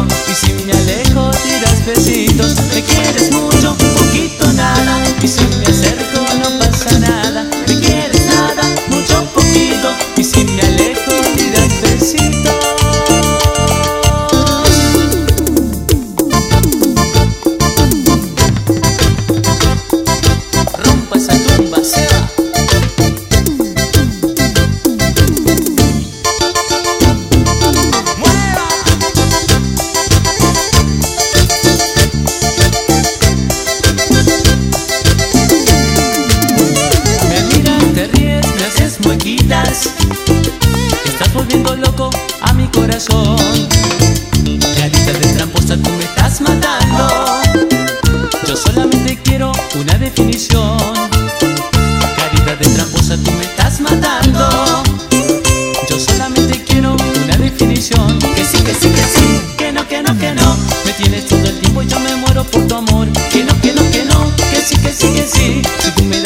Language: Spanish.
y si me alejo tiras besitos. Me quieres mucho, poquito, nada, y si me acerco no pasa nada. Me quieres nada, mucho, poquito, y si me alejo tiras besitos. Rompa esa tumba, Seba. Estás volviendo loco a mi corazón. Carita de tramposa, tú me estás matando. Yo solamente quiero una definición. Carita de tramposa, tú me estás matando. Yo solamente quiero una definición. Que sí, que sí, que sí, que no, que no, que no. Me tienes todo el tiempo y yo me muero por tu amor. Que no, que no, que no, que sí, que sí, que sí. Si tú me